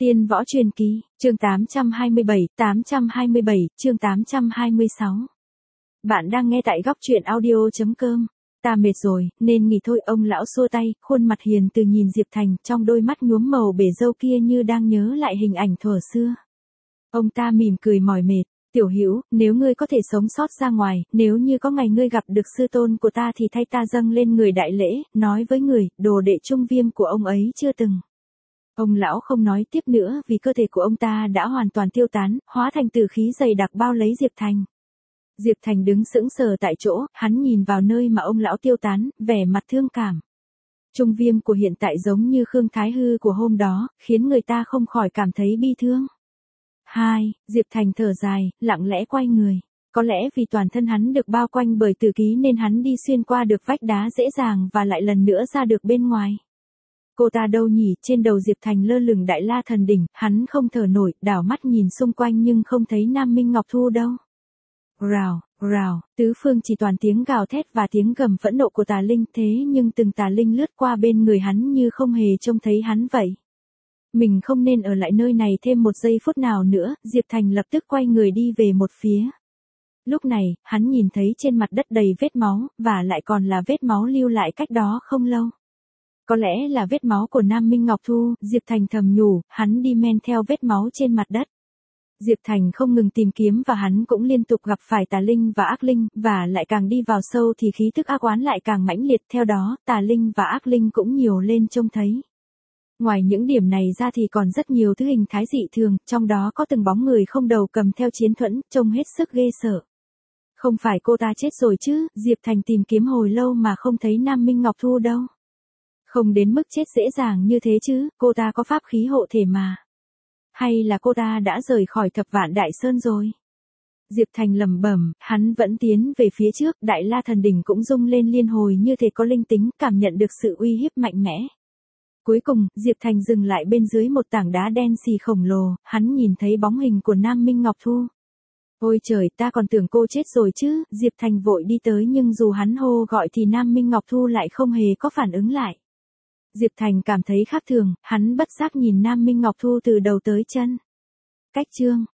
Tiên võ truyền kỳ, chương 827, chương 826. Bạn đang nghe tại góc truyện audio.com. Ta mệt rồi, nên nghỉ thôi. Ông lão xua tay, khuôn mặt hiền từ nhìn Diệp Thành, trong đôi mắt nhuốm màu bể râu kia như đang nhớ lại hình ảnh thuở xưa. Ông ta mỉm cười mỏi mệt. Tiểu Hữu, nếu ngươi có thể sống sót ra ngoài, nếu như có ngày ngươi gặp được sư tôn của ta thì thay ta dâng lên người đại lễ, nói với người, đồ đệ Trung Viêm của ông ấy chưa từng. Ông lão không nói tiếp nữa vì cơ thể của ông ta đã hoàn toàn tiêu tán, hóa thành tử khí dày đặc bao lấy Diệp Thành. Diệp Thành đứng sững sờ tại chỗ, hắn nhìn vào nơi mà ông lão tiêu tán, vẻ mặt thương cảm. Trung Viêm của hiện tại giống như Khương Thái Hư của hôm đó, khiến người ta không khỏi cảm thấy bi thương. Diệp Thành thở dài, lặng lẽ quay người. Có lẽ vì toàn thân hắn được bao quanh bởi tử khí nên hắn đi xuyên qua được vách đá dễ dàng và lại lần nữa ra được bên ngoài. Cô ta đâu nhỉ? Trên đầu Diệp Thành lơ lửng Đại La Thần Đỉnh, hắn không thở nổi, đảo mắt nhìn xung quanh nhưng không thấy Nam Minh Ngọc Thu đâu. Rào, tứ phương chỉ toàn tiếng gào thét và tiếng gầm phẫn nộ của tà linh, thế nhưng từng tà linh lướt qua bên người hắn như không hề trông thấy hắn vậy. Mình không nên ở lại nơi này thêm một giây phút nào nữa, Diệp Thành lập tức quay người đi về một phía. Lúc này, hắn nhìn thấy trên mặt đất đầy vết máu, và lại còn là vết máu lưu lại cách đó không lâu. Có lẽ là vết máu của Nam Minh Ngọc Thu, Diệp Thành thầm nhủ, hắn đi men theo vết máu trên mặt đất. Diệp Thành không ngừng tìm kiếm và hắn cũng liên tục gặp phải tà linh và ác linh, và lại càng đi vào sâu thì khí tức ác oán lại càng mãnh liệt, theo đó, tà linh và ác linh cũng nhiều lên trông thấy. Ngoài những điểm này ra thì còn rất nhiều thứ hình thái dị thường, trong đó có từng bóng người không đầu cầm theo chiến thuẫn, trông hết sức ghê sợ. Không phải cô ta chết rồi chứ? Diệp Thành tìm kiếm hồi lâu mà không thấy Nam Minh Ngọc Thu đâu. Không đến mức chết dễ dàng như thế chứ, cô ta có pháp khí hộ thể mà. Hay là cô ta đã rời khỏi Thập Vạn Đại Sơn rồi? Diệp Thành lẩm bẩm, hắn vẫn tiến về phía trước, Đại La Thần Đỉnh cũng rung lên liên hồi như thể có linh tính, cảm nhận được sự uy hiếp mạnh mẽ. Cuối cùng, Diệp Thành dừng lại bên dưới một tảng đá đen xì khổng lồ, hắn nhìn thấy bóng hình của Nam Minh Ngọc Thu. Ôi trời, ta còn tưởng cô chết rồi chứ? Diệp Thành vội đi tới nhưng dù hắn hô gọi thì Nam Minh Ngọc Thu lại không hề có phản ứng lại. Diệp Thành cảm thấy khác thường, hắn bất giác nhìn Nam Minh Ngọc Thu từ đầu tới chân. Cách chương